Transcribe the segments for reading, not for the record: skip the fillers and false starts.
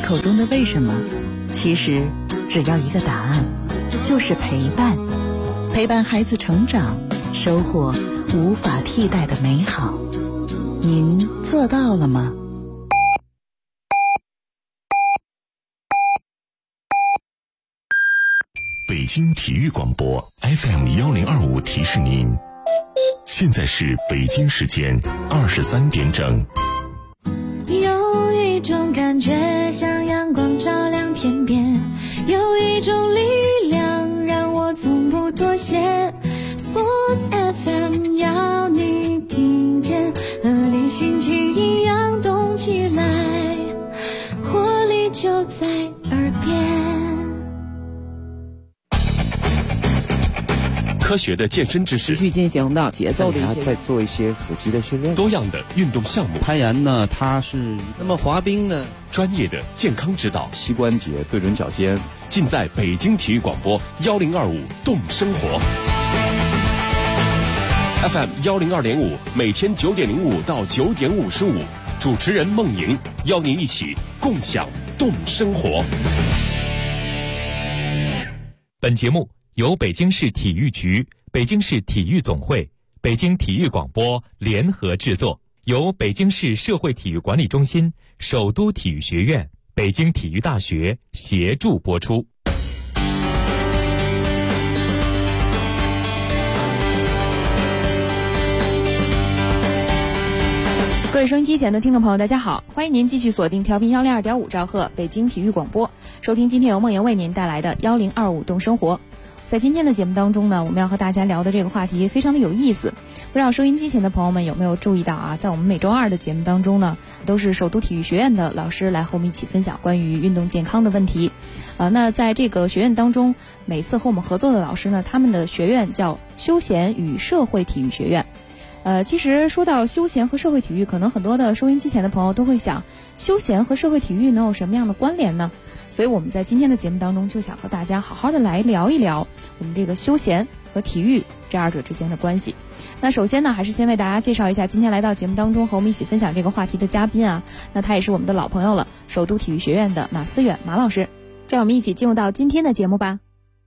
口中的为什么，其实只要一个答案，就是陪伴。陪伴孩子成长，收获无法替代的美好。您做到了吗？ 北京体育广播 FM1025 提示您，现在是北京时间23点整。 有一种感觉像阳光照亮天边，有一种力量让我从不妥协。 Sports FM 要你听见，和你心情一样动起来，活力就在耳边。 科学的健身知识， 持续进行的节奏的一些， 再做一些腹肌的训练， 多样的运动项目。 攀岩呢，它是那么滑冰呢， 专业的健康指导， 膝关节对准脚尖， 尽在北京体育广播1025动生活 FM1025，每天9点05到9点55，主持人孟莹邀您一起共享动生活。 本节目由北京市体育局、北京市体育总会、北京体育广播联合制作，由北京市社会体育管理中心、首都体育学院、北京体育大学协助播出。 各位收音机前的听众朋友，大家好，欢迎您继续锁定调频102.5兆赫北京体育广播，收听今天由孟莹为您带来的1025动生活。在今天的节目当中呢，我们要和大家聊的这个话题非常的有意思。不知道收音机前的朋友们有没有注意到啊，在我们每周二的节目当中呢，都是首都体育学院的老师来和我们一起分享关于运动健康的问题。那在这个学院当中，每次和我们合作的老师呢，他们的学院叫休闲与社会体育学院。其实说到休闲和社会体育，可能很多的收音机前的朋友都会想，休闲和社会体育能有什么样的关联呢？所以我们在今天的节目当中就想和大家好好的来聊一聊我们这个休闲和体育这二者之间的关系。那首先呢，还是先为大家介绍一下今天来到节目当中和我们一起分享这个话题的嘉宾啊，那他也是我们的老朋友了，首都体育学院的马思远马老师。让我们一起进入到今天的节目吧。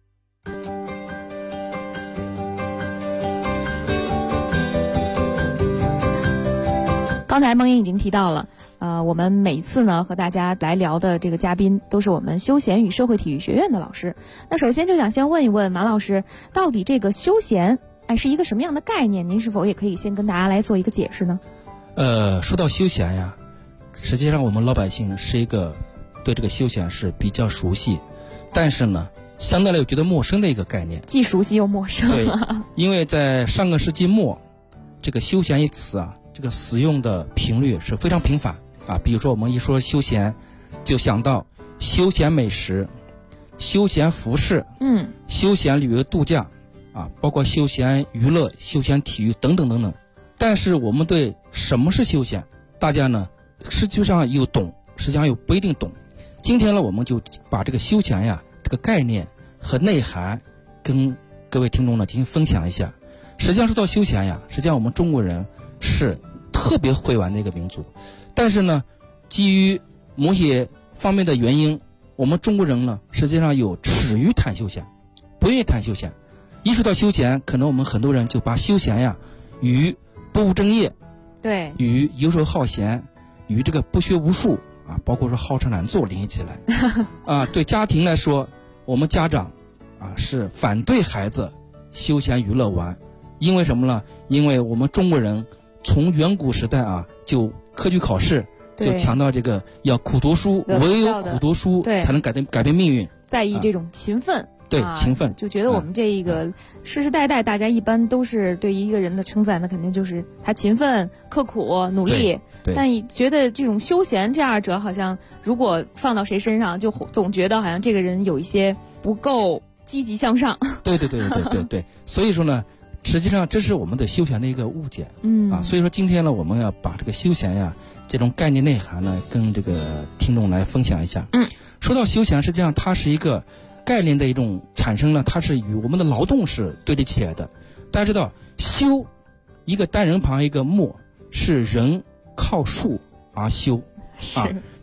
刚才孟莹已经提到了，我们每一次呢和大家来聊的这个嘉宾都是我们休闲与社会体育学院的老师。那首先就想先问一问马老师，到底这个休闲是一个什么样的概念？您是否也可以先跟大家来做一个解释呢？ 说到休闲呀，实际上我们老百姓是一个对这个休闲是比较熟悉，但是呢相对来又觉得陌生的一个概念， 既熟悉又陌生。 对，因为在上个世纪末，这个休闲一词啊，这个使用的频率是非常频繁啊。比如说我们一说休闲，就想到休闲美食、休闲服饰、休闲旅游度假啊，包括休闲娱乐、休闲体育等等等等。但是我们对什么是休闲，大家呢实际上又懂，实际上又不一定懂。今天呢，我们就把这个休闲呀这个概念和内涵跟各位听众呢进行分享一下。实际上说到休闲呀，实际上我们中国人是特别会玩的一个民族，但是呢基于某些方面的原因，我们中国人呢实际上有耻于谈休闲，不愿意谈休闲。一说到休闲，可能我们很多人就把休闲呀与不务正业， 对， 与游手好闲，与这个不学无术啊，包括说好吃懒做联系起来啊。对家庭来说，我们家长啊是反对孩子休闲娱乐玩，因为什么呢？因为我们中国人从远古时代啊就科举考试就强调这个要苦读书，唯有苦读书才能改变命运， 在意这种勤奋。 对，勤奋， 就觉得我们这一个世世代代大家一般都是对一个人的称赞，那肯定就是他勤奋、刻苦、努力。但觉得这种休闲这二者好像如果放到谁身上，就总觉得好像这个人有一些不够积极向上。对， 所以说呢，实际上这是我们的休闲的一个误解。所以说今天呢，我们要把这个休闲呀这种概念内涵呢，跟这个听众来分享一下。说到休闲，实际上它是一个概念的一种产生呢，它是与我们的劳动是对立起来的。大家知道，休一个单人旁一个木，是人靠树而休啊，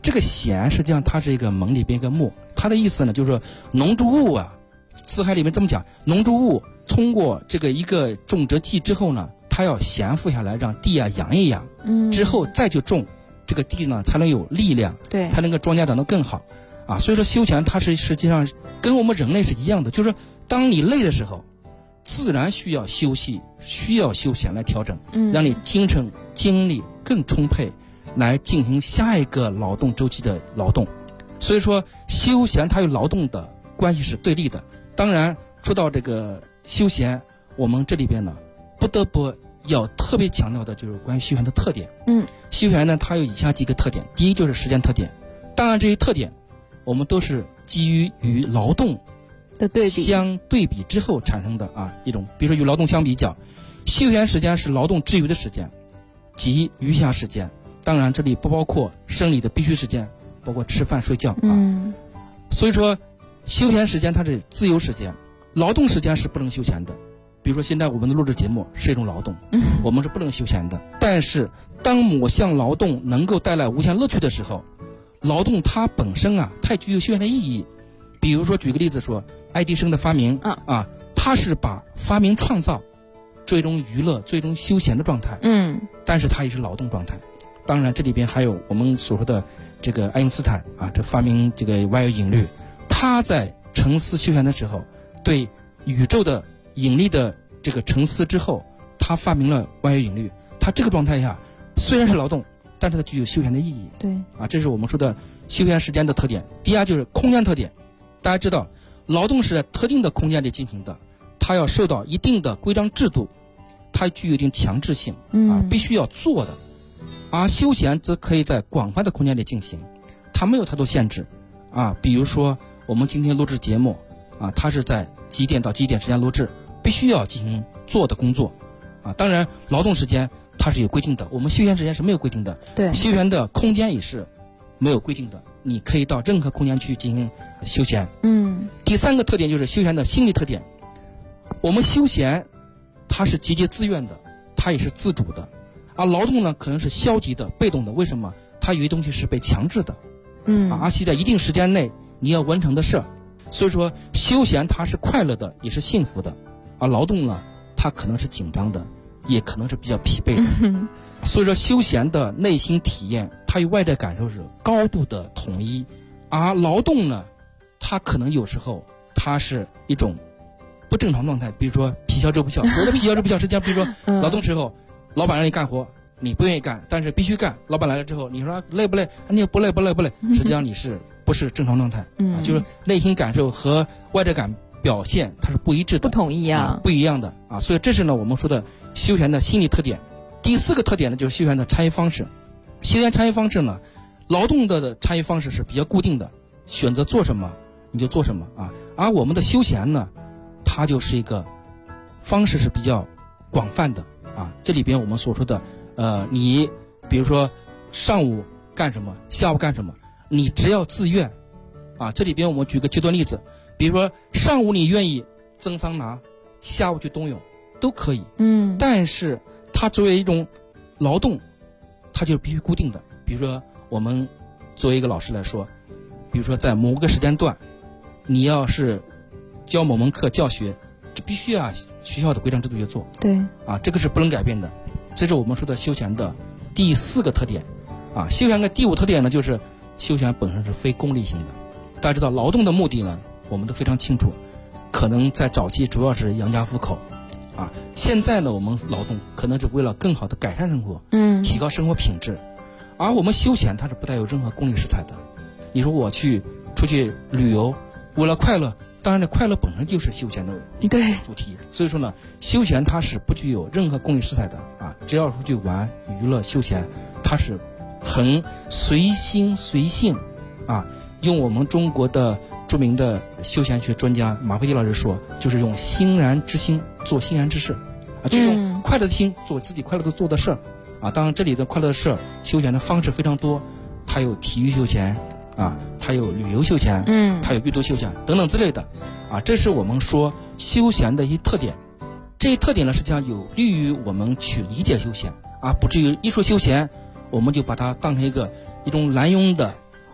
这个咸实际上它是一个蒙里边一个木，它的意思呢就是说农作物啊，四海里面这么讲，农作物通过这个一个种植季之后呢，它要咸复下来，让地啊养一养，之后再去种，这个地呢才能有力量， 对， 才能够庄稼长得更好啊。所以说休闲它是实际上跟我们人类是一样的，就是当你累的时候，自然需要休息，需要休闲来调整，让你精神精力更充沛，来进行下一个劳动周期的劳动。所以说休闲它与劳动的关系是对立的。当然说到这个休闲，我们这里边呢不得不要特别强调的就是关于休闲的特点。休闲呢它有以下几个特点，第一就是时间特点，当然这些特点我们都是基于与劳动的对比相对比之后产生的一种，比如说与劳动相比较，休闲时间是劳动之余的时间及余暇时间，当然这里不包括生理的必须时间，包括吃饭睡觉所以说休闲时间它是自由时间，劳动时间是不能休闲的。比如说现在我们的录制节目是一种劳动，我们是不能休闲的。但是当某项劳动能够带来无限乐趣的时候，劳动它本身它也具有休闲的意义。比如说举个例子说，爱迪生的发明他是把发明创造做一种娱乐，做一种休闲的状态，但是它也是劳动状态。当然这里边还有我们所说的这个爱因斯坦这发明这个万有引力，他在沉思休闲的时候，对宇宙的引力的这个沉思之后，他发明了万有引力。他这个状态下虽然是劳动，但是它具有休闲的意义。 对这是我们说的休闲时间的特点。第二就是空间特点，大家知道劳动是在特定的空间里进行的，它要受到一定的规章制度，它具有一定强制性必须要做的。而休闲则可以在广泛的空间里进行，它没有太多限制比如说我们今天录制节目它是在几点到几点时间录制，必须要进行做的工作当然劳动时间它是有规定的，我们休闲时间是没有规定的。 对， 休闲的空间也是没有规定的，你可以到任何空间去进行休闲。第三个特点就是休闲的心理特点。我们休闲它是积极自愿的，它也是自主的，而劳动呢可能是消极的、被动的。为什么？它有些东西是被强制的而且在一定时间内你要完成的事。所以说休闲它是快乐的，也是幸福的，而劳动呢它可能是紧张的，也可能是比较疲惫的所以说休闲的内心体验它与外在感受是高度的统一，而劳动呢它可能有时候它是一种不正常状态。比如说皮笑肉不笑，所谓的皮笑肉不笑实际上比如说劳动时候老板让你干活你不愿意干，但是必须干，老板来了之后你说累不累，你也不累，实际上你是不是正常状态就是内心感受和外在感表现它是不一致的， 不统一不一样的所以这是呢我们说的休闲的心理特点。第四个特点呢就是休闲的参与方式。休闲参与方式呢，劳动的参与方式是比较固定的，选择做什么你就做什么而我们的休闲呢，它就是一个方式是比较广泛的这里边我们所说的你比如说上午干什么，下午干什么，你只要自愿这里边我们举个极端例子，比如说上午你愿意蒸桑拿，下午去冬泳都可以但是它作为一种劳动，它就必须固定的。比如说我们作为一个老师来说，比如说在某个时间段你要是教某门课教学，这必须学校的规章制度去做。 对这个是不能改变的。这是我们说的休闲的第四个特点休闲的第五特点呢，就是休闲本身是非功利性的。大家知道劳动的目的呢我们都非常清楚，可能在早期主要是养家糊口现在呢我们劳动可能是为了更好的改善生活提高生活品质。而我们休闲它是不带有任何功利色彩的。你说我出去旅游为了快乐，当然这快乐本身就是休闲的主题。所以说呢休闲它是不具有任何功利色彩的只要出去玩娱乐休闲，它是很随心随性用我们中国的著名的休闲学专家马飞迪老师说，就是用欣然之心做欣然之事就用快乐的心做自己快乐的做的事当然这里的快乐的事休闲的方式非常多，它有体育休闲它有旅游休闲它有阅读休闲等等之类的这是我们说休闲的一些特点。这些特点呢实际上有利于我们去理解休闲不至于一说休闲我们就把它当成一种滥用的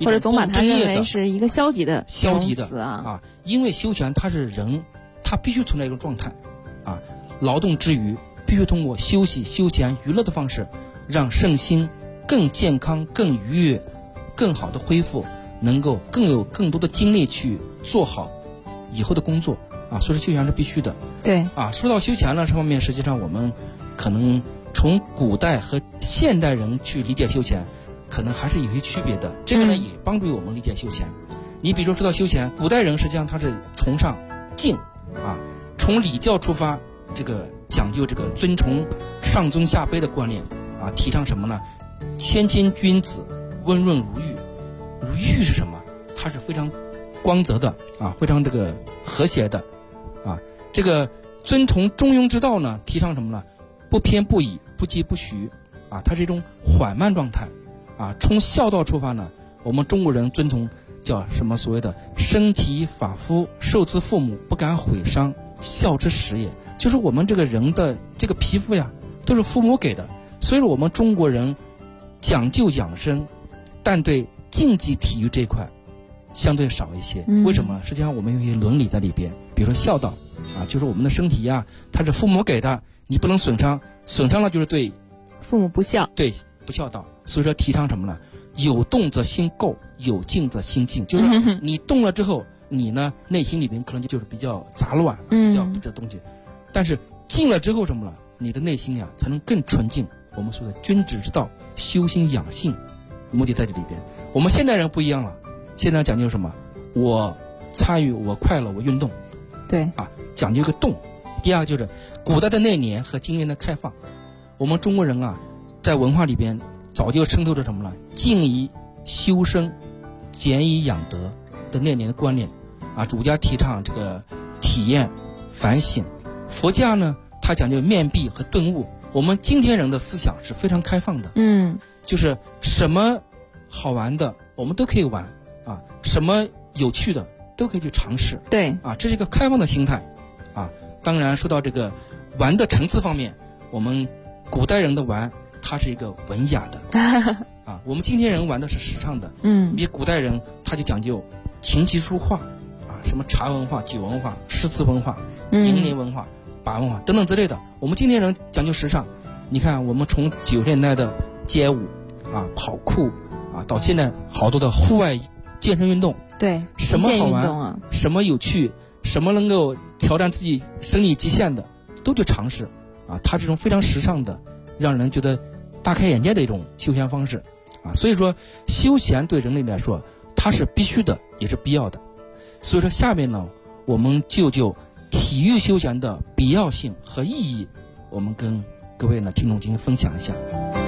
或者总把它认为是一个消极的词啊。因为休闲它是人，他必须存在一种状态啊，劳动之余必须通过休息、休闲、娱乐的方式，让身心更健康、更愉悦、更好的恢复，能够更多的精力去做好以后的工作啊。所以说休闲是必须的。 对啊，说到休闲呢，这方面实际上我们可能从古代和现代人去理解休闲，可能还是有些区别的。这个呢，也帮助我们理解休闲。你比如说到休闲，古代人实际上他是崇尚静啊，从礼教出发，这个讲究这个尊崇上尊下卑的观念啊，提倡什么呢？谦谦君子，温润如玉。如玉是什么？它是非常光泽的啊，非常这个和谐的啊。这个尊崇中庸之道呢，提倡什么呢？不偏不倚，不疾不徐啊，它是一种缓慢状态啊。从孝道出发呢，我们中国人尊崇叫什么？所谓的身体发肤受之父母，不敢毁伤，孝之始也。就是我们这个人的这个皮肤呀，都是父母给的。所以说我们中国人讲究养生，但对竞技体育这一块相对少一些。为什么？实际上我们有一些伦理在里边，比如说孝道啊，就是我们的身体呀，它是父母给的，你不能损伤，损伤了就是对父母不孝， 对不孝道。所以说提倡什么呢？有动则心垢，有静则心静。就是你动了之后，你呢内心里边可能就是比较杂乱，比较这东西。但是静了之后什么了？你的内心呀才能更纯净。我们说的君子之道，修心养性，目的在这里边。我们现代人不一样了，现在讲究什么？我参与，我快乐，我运动。 对啊，讲究一个动。第二个就是古代的内敛和经验的开放。我们中国人啊，在文化里边早就渗透着什么了？静以修身，俭以养德的内敛的观念啊。儒家提倡这个体验、反省，佛家呢，他讲究面壁和顿悟。我们今天人的思想是非常开放的，就是什么好玩的我们都可以玩啊，什么有趣的都可以去尝试。 对啊，这是一个开放的心态啊。当然说到这个玩的层次方面，我们古代人的玩它是一个文雅的啊，我们今天人玩的是时尚的。比古代人他就讲究琴棋书画啊，什么茶文化、酒文化、诗词文化、楹联文化、把文化等等之类的。我们今天人讲究时尚，你看我们从90年代的街舞啊、跑酷啊，到现在好多的户外健身运动， 对， 什么好玩什么有趣，什么能够挑战自己生理极限的，都去尝试啊。它这种非常时尚的，让人觉得大开眼界的一种休闲方式啊。所以说，休闲对人类来说，它是必须的，也是必要的。所以说，下面呢，我们就体育休闲的必要性和意义，我们跟各位呢听众进行分享一下。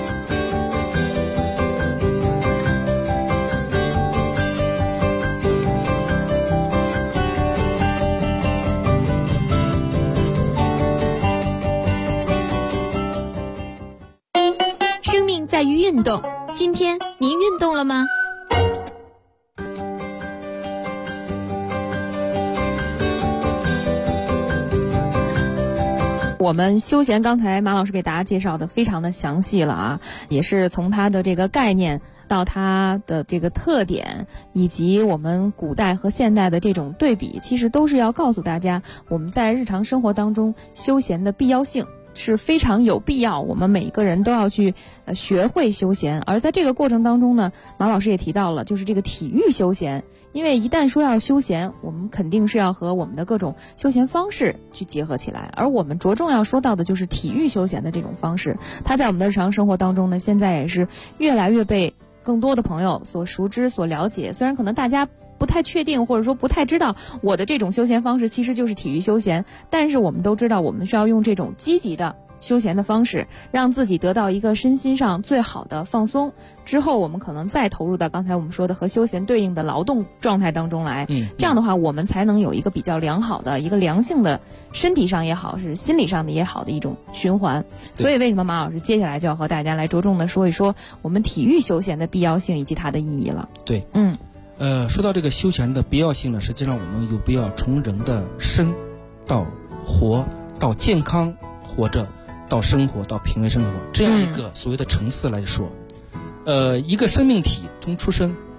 生命在于运动，今天您运动了吗？ 我们休闲刚才马老师给大家介绍的非常的详细了啊，也是从它的这个概念到它的这个特点，以及我们古代和现代的这种对比，其实都是要告诉大家我们在日常生活当中休闲的必要性是非常有必要，我们每一个人都要去学会休闲。而在这个过程当中呢，马老师也提到了就是这个体育休闲，因为一旦说要休闲，我们肯定是要和我们的各种休闲方式去结合起来，而我们着重要说到的就是体育休闲的这种方式。它在我们的日常生活当中呢，现在也是越来越被更多的朋友所熟知所了解。虽然可能大家不太确定，或者说不太知道我的这种休闲方式其实就是体育休闲，但是我们都知道我们需要用这种积极的休闲的方式，让自己得到一个身心上最好的放松，之后我们可能再投入到刚才我们说的和休闲对应的劳动状态当中来。这样的话我们才能有一个比较良好的一个良性的身体上也好，是心理上的也好的一种循环。所以为什么马老师接下来就要和大家来着重的说一说我们体育休闲的必要性以及它的意义了。 对，说到这个休闲的必要性呢，实际上我们有必要从人的生到活到健康活着到生活到品味生活这样一个所谓的层次来说，一个生命体从出生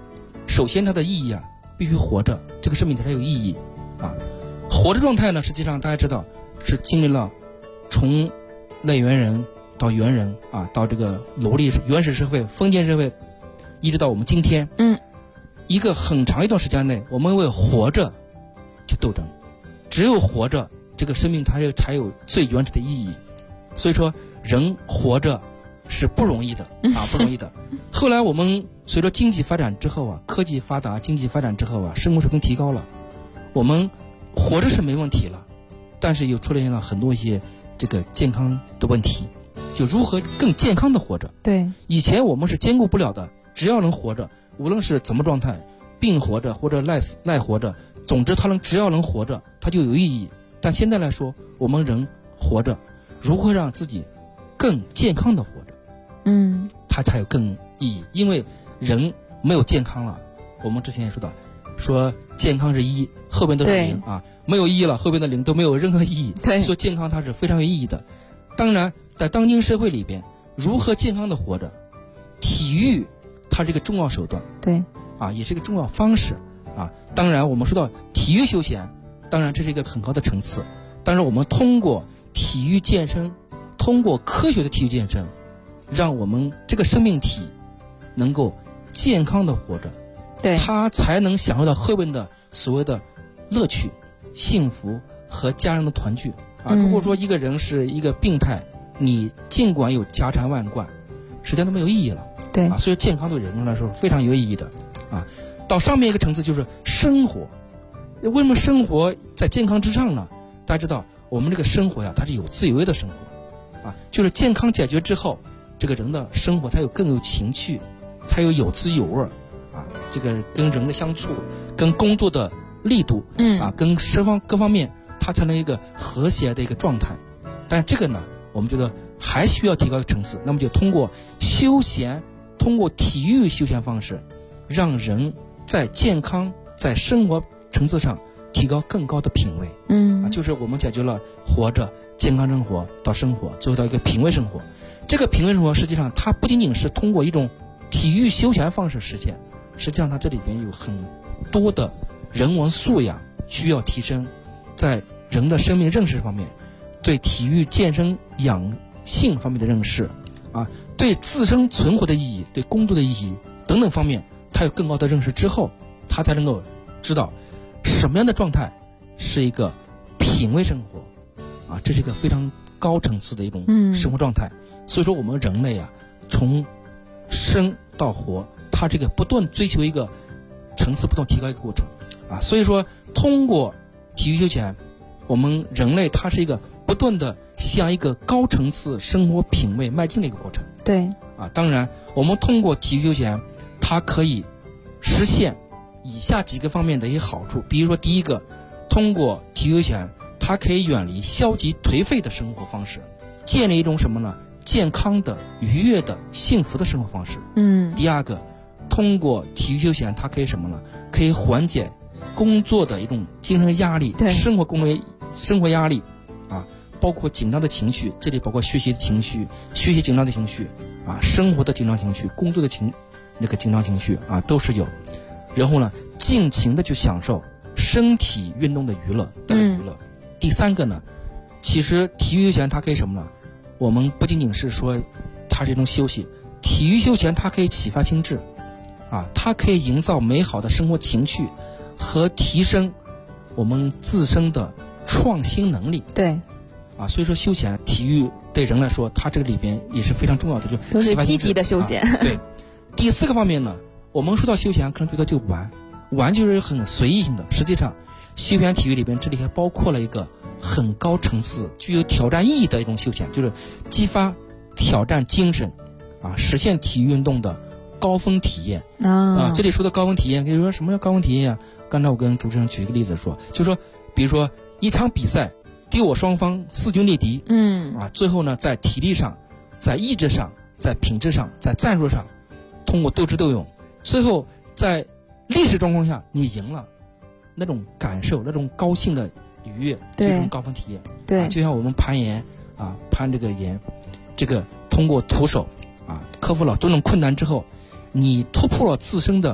首先它的意义啊，必须活着，这个生命才有意义啊。活着状态呢，实际上大家知道是经历了从类猿人到猿人啊，到这个奴隶原始社会、封建社会，一直到我们今天，一个很长一段时间内，我们为活着去斗争，只有活着，这个生命才有最原始的意义。所以说，人活着是不容易的啊，不容易的。后来我们随着经济发展之后啊，科技发达，经济发展之后啊，生活水平提高了，我们活着是没问题了，但是又出现了很多一些这个健康的问题，就如何更健康的活着。 对， 以前我们是兼顾不了的，只要能活着，无论是怎么状态，病活着或者赖活着，总之只要能活着，它就有意义。但现在来说，我们人活着，如何让自己更健康的活着，它才有更意义。因为人没有健康了，我们之前也说健康是1，后边都是0啊，没有1了，后边的0都没有任何意义。 对， 所以健康它是非常有意义的。当然，在当今社会里边，如何健康的活着，体育它是一个重要手段， 对， 啊，也是一个重要方式啊。当然，我们说到体育休闲，当然这是一个很高的层次。但是我们通过体育健身，通过科学的体育健身，让我们这个生命体能够健康的活着， 对， 他才能享受到后边的所谓的乐趣、幸福和家人的团聚啊。如果说一个人是一个病态，你尽管有家产万贯，实际上都没有意义了。 对啊，所以健康对人来说非常有意义的啊。到上面一个层次就是生活，为什么生活在健康之上呢？大家知道，我们这个生活呀，它是有滋有味的生活啊，就是健康解决之后，这个人的生活才更有情趣，才有滋有味啊。这个跟人的相处，跟工作的力度，啊，跟各方面，它才能一个和谐的一个状态。但这个呢，我们觉得还需要提高一个层次，那么就通过休闲，通过体育休闲方式，让人在健康、在生活层次上提高更高的品味。就是我们解决了活着、健康生活到生活，最后到一个品味生活。这个品味生活实际上它不仅仅是通过一种体育休闲方式实现，实际上它这里边有很多的人文素养需要提升，在人的生命认识方面，对体育健身养性方面的认识啊，对自身存活的意义、对工作的意义等等方面，他有更高的认识之后，他才能够知道什么样的状态是一个品味生活啊，这是一个非常高层次的一种生活状态。所以说我们人类啊，从生到活，它这个不断追求一个层次不断提高一个过程啊。所以说通过体育休闲，我们人类它是一个不断的向一个高层次生活品味迈进的一个过程。 对啊，当然我们通过体育休闲，它可以实现以下几个方面的一些好处。比如说第一个，通过体育休闲，它可以远离消极颓废的生活方式，建立一种什么呢？健康的、愉悦的、幸福的生活方式。第二个，通过体育休闲，它可以什么呢？可以缓解工作的一种精神压力，生活压力啊，包括紧张的情绪，这里包括学习的情绪、学习紧张的情绪啊，生活的紧张情绪、工作的紧张情绪啊，都是有。然后呢，尽情的去享受身体运动的娱乐，第三个呢，其实体育休闲它可以什么呢？我们不仅仅是说它是一种休息，体育休闲它可以启发心智啊，它可以营造美好的生活情趣和提升我们自身的创新能力。 对啊，所以说休闲体育对人来说，它这个里边也是非常重要的， 都是积极的休闲。 对，第四个方面呢，我们说到休闲，可能觉得就玩就是很随意性的，实际上休闲体育里边这里还包括了一个很高层次、具有挑战意义的一种休闲，就是激发挑战精神啊，实现体育运动的高峰体验啊。这里说的高峰体验，比如说什么叫高峰体验啊？刚才我跟主持人举一个例子说，就是说，比如说一场比赛，敌我双方势均力敌，最后呢，在体力上、在意志上、在品质上、在战术上，通过斗智斗勇，最后在历史状况下你赢了，那种感受、那种高兴的愉悦，这种高峰体验。 对， 就像我们攀岩啊，攀这个岩，这个通过徒手啊，克服了种种困难之后，你突破了自身的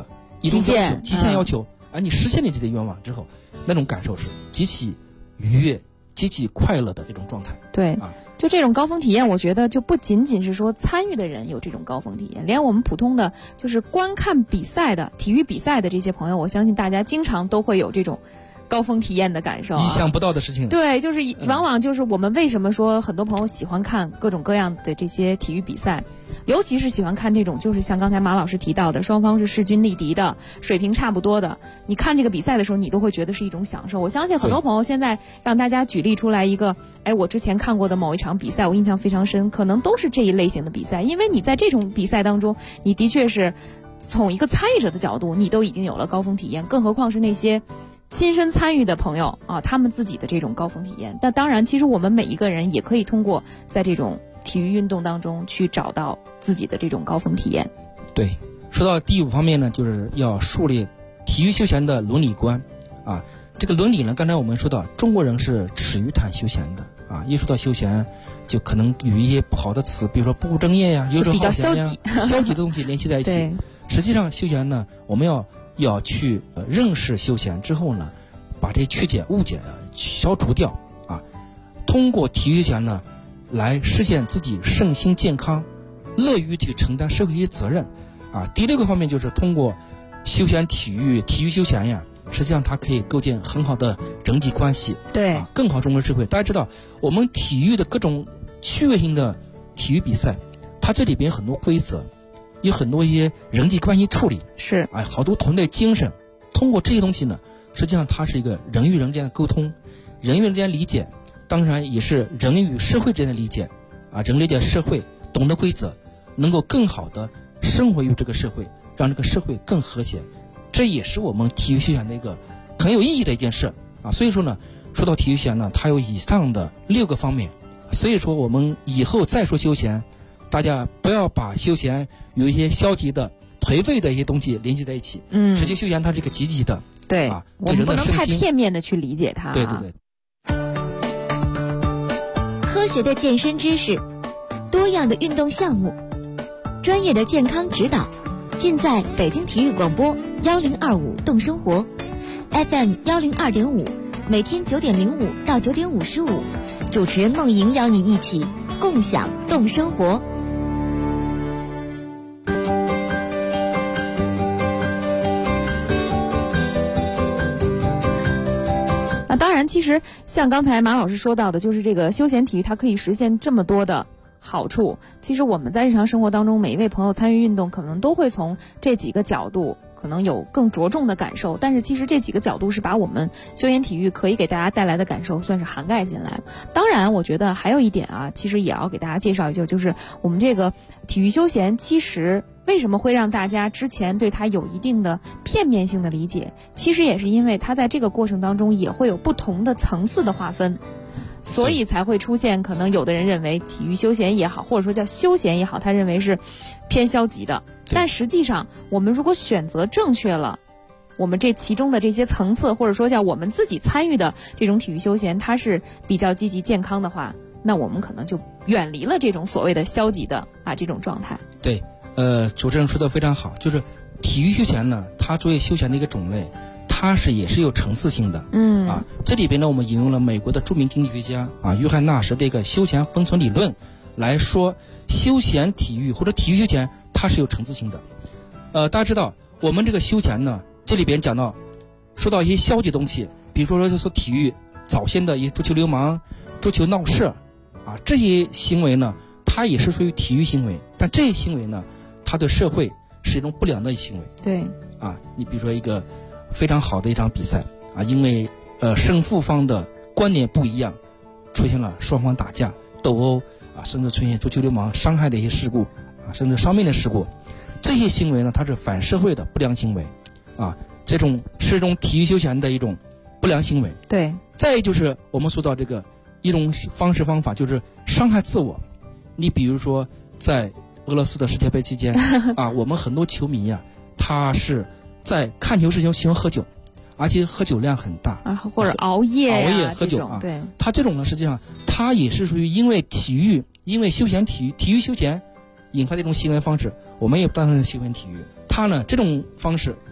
一种极限要求，而你实现了这些愿望之后，那种感受是极其愉悦、极其快乐的一种状态。 对啊。 就这种高峰体验，我觉得就不仅仅是说参与的人有这种高峰体验，连我们普通的就是观看比赛的体育比赛的这些朋友，我相信大家经常都会有这种高峰体验的感受， 意想不到的事情。 对，就是往往就是我们为什么说很多朋友喜欢看各种各样的这些体育比赛，尤其是喜欢看这种就是像刚才马老师提到的，双方是势均力敌的，水平差不多的。你看这个比赛的时候，你都会觉得是一种享受。我相信很多朋友现在让大家举例出来一个，我之前看过的某一场比赛，我印象非常深，可能都是这一类型的比赛，因为你在这种比赛当中，你的确是从一个参与者的角度，你都已经有了高峰体验，更何况是那些亲身参与的朋友啊，他们自己的这种高峰体验。但当然，其实我们每一个人也可以通过在这种体育运动当中去找到自己的这种高峰体验。 对，说到第5方面呢，就是要树立体育休闲的伦理观啊。这个伦理呢，刚才我们说到，中国人是耻于谈休闲的啊。一说到休闲，就可能与一些不好的词，比如说不务正业呀，游手好闲呀，消极的东西联系在一起。实际上，休闲呢，我们要去认识休闲之后呢，把这些曲解误解消除掉啊。通过体育休闲呢，来实现自己身心健康，乐于去承担社会一些责任啊。第6个方面就是通过休闲体育休闲呀，实际上它可以构建很好的人际关系， 对， 更好中国智慧。大家知道，我们体育的各种趣味性的体育比赛，它这里边很多规则，有很多一些人际关系处理， 是好多团队精神。通过这些东西呢，实际上它是一个人与人之间的沟通，人与人之间理解，当然也是人与社会之间的理解啊。人理解社会，懂得规则，能够更好的生活于这个社会，让这个社会更和谐。这也是我们体育休闲的一个很有意义的一件事啊。所以说呢，说到体育休闲呢，它有以上的6个方面。所以说我们以后再说休闲，大家不要把休闲有一些消极的、颓废的一些东西联系在一起。实际休闲它是一个积极的， 对啊， 我们不能太片面的去理解它。 对对对。 科学的健身知识，多样的运动项目，专业的健康指导，尽在北京体育广播1025动生活 FM 102.5，每天9点05到9点55，主持人梦莹邀你一起共享动生活。 当然，其实像刚才马老师说到的，就是这个休闲体育它可以实现这么多的好处。其实我们在日常生活当中，每一位朋友参与运动，可能都会从这几个角度可能有更着重的感受。但是其实这几个角度是把我们休闲体育可以给大家带来的感受算是涵盖进来了。当然，我觉得还有一点啊，其实也要给大家介绍一下，就是我们这个体育休闲其实为什么会让大家之前对它有一定的片面性的理解，其实也是因为它在这个过程当中也会有不同的层次的划分，所以才会出现可能有的人认为体育休闲也好，或者说叫休闲也好，他认为是偏消极的。但实际上我们如果选择正确了我们这其中的这些层次，或者说叫我们自己参与的这种体育休闲，它是比较积极健康的话，那我们可能就远离了这种所谓的消极的这种状态。 对，主持人说的非常好，就是体育休闲呢，它作为休闲的一个种类，它也是有层次性的。这里边呢，我们引用了美国的著名经济学家约翰纳什的一个休闲分层理论来说，休闲体育或者体育休闲它是有层次性的。大家知道我们这个休闲呢，这里边讲到说到一些消极的东西，比如说体育早先的一些足球流氓、足球闹事这些行为呢，它也是属于体育行为，但这些行为呢，它对社会是一种不良的行为。 对你比如说一个非常好的一场比赛因为胜负方的观点不一样，出现了双方打架斗殴甚至出现足球流氓伤害的一些事故甚至伤病的事故，这些行为呢，它是反社会的不良行为这种是一种体育休闲的一种不良行为。 对， 再就是我们说到这个一种方法，就是伤害自我。你比如说在俄罗斯的世界杯期间我们很多球迷他是在看球之前喜欢喝酒，而且喝酒量很大或者熬夜喝酒对， 他这种呢，实际上他也是属于因为休闲体育休闲引发的一种行为方式，我们也不当成休闲体育。他呢这种方式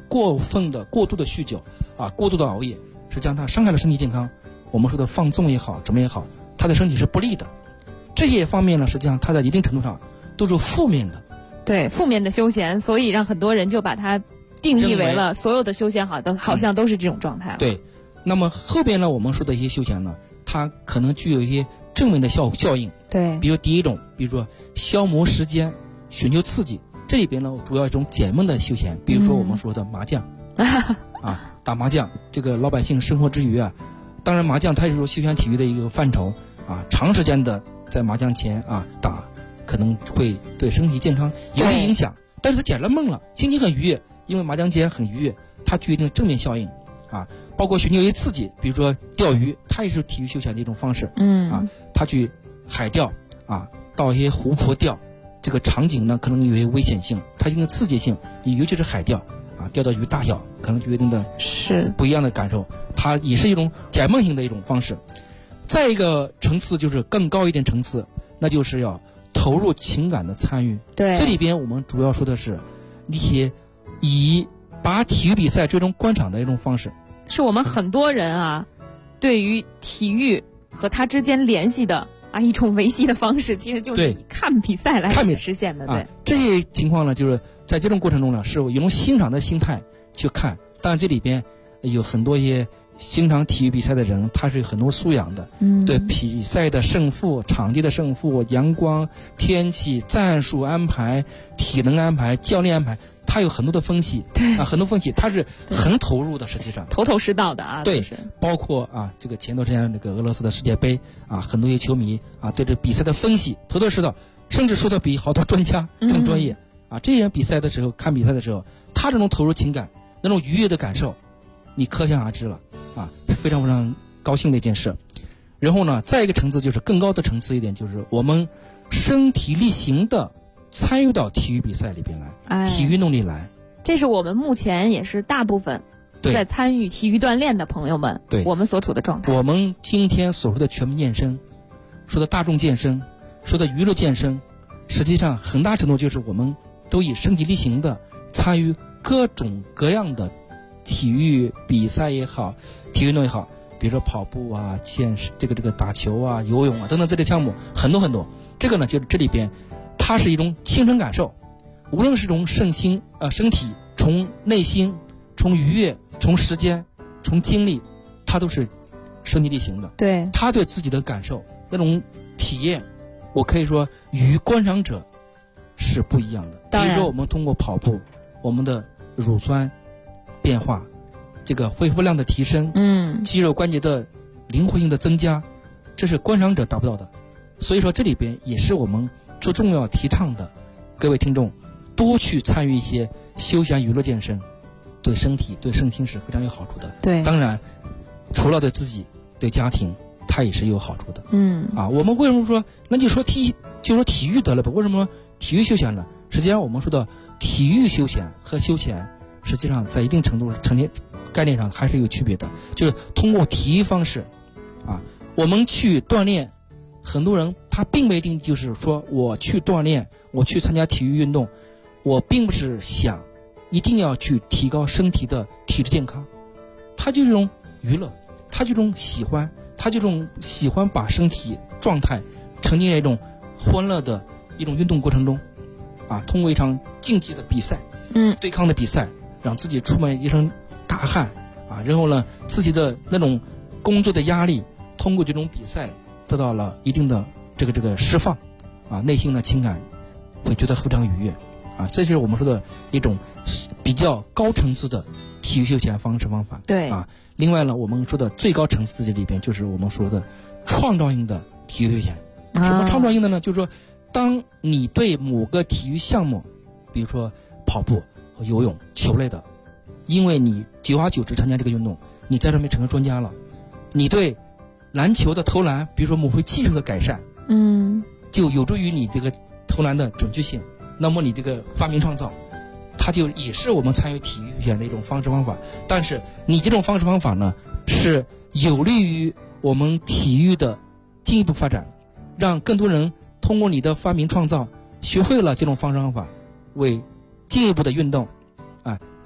过度的酗酒过度的熬夜，实际上它伤害了身体健康。我们说的放纵也好，怎么也好，它对身体是不利的。这些方面呢，实际上它在一定程度上都是负面的。 对，负面的休闲，所以让很多人就把它定义为了所有的休闲好像都是这种状态了。 对，那么后边呢，我们说的一些休闲呢，它可能具有一些正面的效应。 对， 比如第一种，比如说消磨时间，寻求刺激。这里边呢，主要一种解闷的休闲，比如说我们说的麻将，打麻将，这个老百姓生活之余当然麻将它也是休闲体育的一个范畴长时间的在麻将前打，可能会对身体健康有些影响，但是它解了闷了，心情很愉悦，因为麻将间很愉悦，它具有一定正面效应包括寻求一些刺激，比如说钓鱼，它也是体育休闲的一种方式它去海钓到一些湖泊钓，这个场景呢可能有些危险性，它一定的刺激性，尤其是海钓钓到鱼大小，可能就有一定的不一样的感受，它也是一种解闷型的一种方式。再一个层次就是更高一点层次，那就是要投入情感的参与。 对， 这里边我们主要说的是一些以把体育比赛最终观赏的一种方式， 是我们很多人对于体育和它之间联系的一种维系的方式，其实就是以看比赛来实现的。对， 这些情况呢，就是在这种过程中呢，是有一种欣赏的心态去看。当然，这里边有很多一些欣赏体育比赛的人，他是有很多素养的，对比赛的胜负、场地的胜负、阳光、天气、战术安排、体能安排、教练安排，他有很多的分析，很多分析，他是很投入的，实际上头头是道的对，包括这个前段时间那个俄罗斯的世界杯很多一些球迷对这比赛的分析头头是道，甚至说的比好多专家更专业这些比赛的时候，看比赛的时候，他这种投入情感，那种愉悦的感受，你可想而知了非常非常高兴的一件事。然后呢，再一个层次就是更高的层次一点，就是我们身体力行的参与到体育比赛里边来，体育运动里来。 这是我们目前也是大部分在参与体育锻炼的朋友们，我们所处的状态。 我们今天所说的全民健身，说的大众健身，说的娱乐健身，实际上很大程度就是我们都以身体力行的参与各种各样的体育比赛也好，体育运动也好，比如说跑步这个打球游泳等等这类项目很多很多。这个呢，就是这里边它是一种亲身感受，无论是从身体，从内心，从愉悦，从时间，从精力，它都是身体力行的。 对， 他对自己的感受那种体验，我可以说与观赏者是不一样的。比如说我们通过跑步，我们的乳酸变化，这个恢复量的提升，肌肉关节的灵活性的增加，这是观赏者达不到的。所以说这里边也是我们最重要提倡的，各位听众多去参与一些休闲娱乐健身，对身体对身心是非常有好处的。 对， 当然除了对自己对家庭它也是有好处的。我们为什么说那就说体育得了吧？为什么体育休闲呢？实际上我们说的体育休闲和休闲实际上在一定程度概念上还是有区别的，就是通过体育方式我们去锻炼，很多人他并不一定就是说我去锻炼，我去参加体育运动，我并不是想一定要去提高身体的体质健康，他就这种娱乐，他就这种喜欢，他就这种喜欢把身体状态沉浸在一种欢乐的一种运动过程中通过一场竞技的比赛对抗的比赛，让自己出满一身大汗然后呢自己的那种工作的压力通过这种比赛得到了一定的这个释放内心的情感会觉得非常愉悦这是我们说的一种比较高层次的体育休闲方法。 对另外呢，我们说的最高层次这里边就是我们说的创造性的体育休闲。什么创造性的呢？就是说当你对某个体育项目，比如说跑步和游泳球类的，因为你久而久之参加这个运动，你在上面成为专家了，你对篮球的投篮，比如说某些技术的改善就有助于你这个投篮的准确性，那么你这个发明创造它就也是我们参与体育休闲的一种方式方法。但是你这种方式方法呢，是有利于我们体育的进一步发展，让更多人通过你的发明创造学会了这种方式方法，为进一步的运动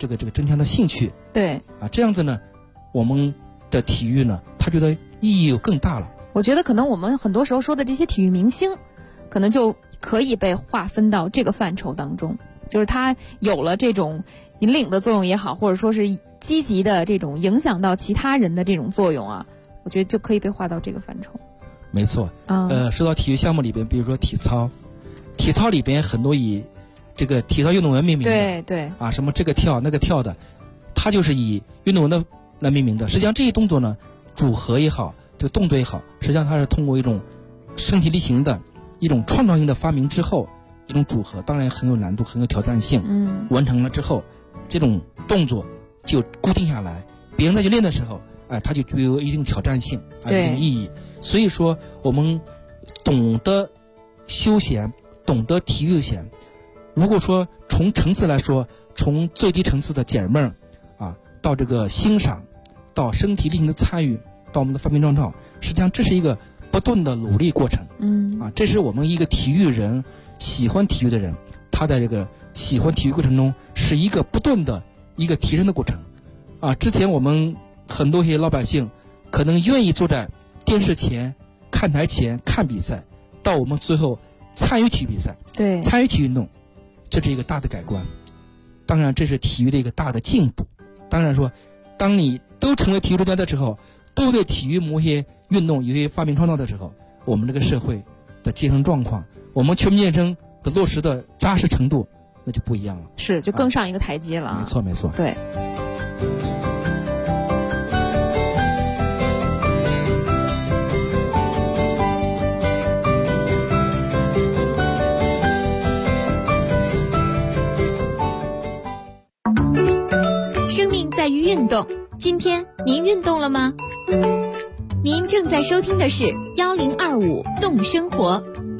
这个增强了兴趣。 对啊，这样子呢，我们的体育呢，他觉得意义又更大了。 我觉得可能我们很多时候说的这些体育明星，可能就可以被划分到这个范畴当中，就是他有了这种引领的作用也好，或者说是积极的这种影响到其他人的这种作用啊，我觉得就可以被划到这个范畴。 没错，说到体育项目里边，比如说体操里边很多以这个体操运动员命名的， 对啊，什么这个跳那个跳的，它就是以运动员的来命名的。实际上这些动作呢，组合也好，这个动作也好，实际上它是通过一种身体力行的一种创造性的发明之后，一种组合，当然很有难度，很有挑战性。完成了之后，这种动作就固定下来，别人再去练的时候，它就具有一定挑战性，一定意义。所以说，我们懂得休闲，懂得体育休闲。如果说从层次来说，从最低层次的解闷到这个欣赏，到身体力行的参与，到我们的发明创造，实际上这是一个不断的努力过程。这是我们一个体育人，喜欢体育的人，他在这个喜欢体育过程中是一个不断的一个提升的过程。之前我们很多一些老百姓可能愿意坐在电视前看台前看比赛，到我们最后参与体育比赛， 对， 参与体育运动，这是一个大的改观。当然这是体育的一个大的进步。当然说，当你都成为体育专家的时候，都对体育某些运动有些发明创造的时候，我们这个社会的健身状况，我们全民健身的落实的扎实程度，那就不一样了， 是就更上一个台阶了。 没错没错， 对。 生命在于运动，今天您运动了吗？您正在收听的是1025动生活。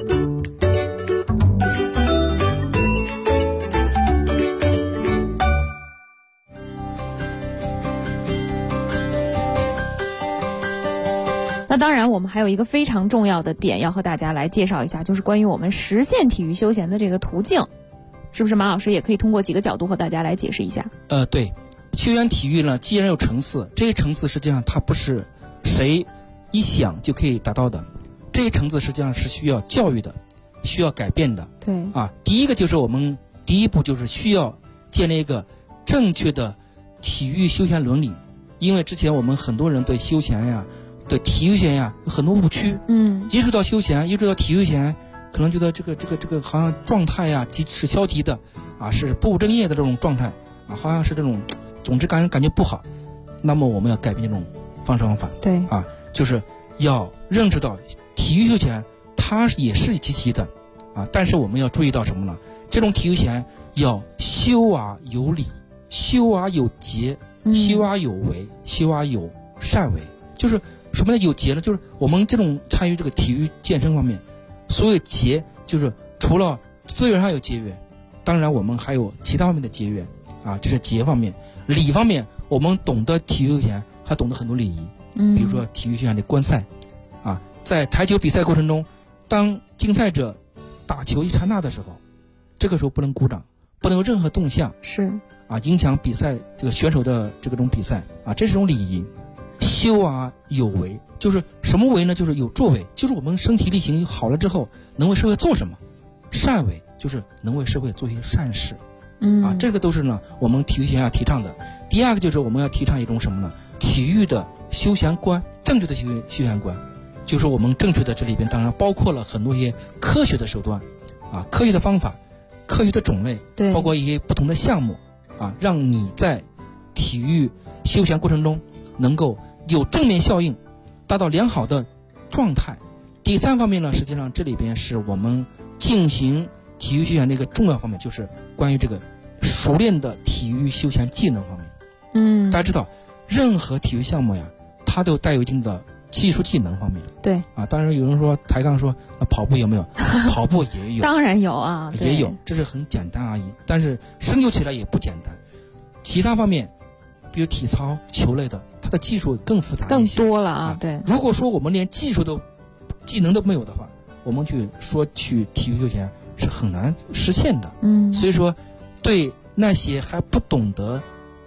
那当然我们还有一个非常重要的点要和大家来介绍一下，就是关于我们实现体育休闲的这个途径，是不是马老师也可以通过几个角度和大家来解释一下？ 对，休闲体育呢，既然有层次，这些层次实际上它不是谁一想就可以达到的，这些层次实际上是需要教育的，需要改变的。 对第一个就是我们第一步就是需要建立一个正确的体育休闲伦理，因为之前我们很多人对休闲呀、对体育休闲呀有很多误区。接触到休闲，接触到体育休闲，可能觉得这个好像状态呀是消极的是不务正业的这种状态好像是这种，总之感觉不好。那么我们要改变这种方式方法。 对就是要认识到体育休闲它也是积极的但是我们要注意到什么呢？这种体育休闲要修有理，修有节，修有为，修有善为。就是什么叫有节呢？就是我们这种参与这个体育健身方面，所有节就是除了资源上有节约，当然我们还有其他方面的节约这是节方面。礼方面，我们懂得体育休闲，还懂得很多礼仪。比如说体育休闲的观赛在台球比赛过程中，当竞赛者打球一刹那的时候，这个时候不能鼓掌，不能有任何动向， 是影响比赛这个选手的这种比赛这是种礼仪。修有为，就是什么为呢？就是有作为，就是我们身体力行好了之后能为社会做什么。善为就是能为社会做一些善事。这个都是呢我们体育休闲要提倡的。第二个就是我们要提倡一种什么呢？体育的休闲观，正确的休闲观，就是我们正确的这里边当然包括了很多一些科学的手段科学的方法，科学的种类， 对， 包括一些不同的项目让你在体育休闲过程中能够有正面效应，达到良好的状态。第三方面呢，实际上这里边是我们进行体育休闲的一个重要方面，就是关于这个熟练的体育休闲技能方面。大家知道任何体育项目呀，它都带有一定的技术技能方面。 对当然有人说抬杠说那跑步有没有？跑步也有当然有也有，这是很简单而已，但是深究起来也不简单。其他方面比如体操球类的，它的技术更复杂一些， 更多了对。 如果说我们连技能都没有的话，我们去体育休闲是很难实现的。 所以说对那些还不懂得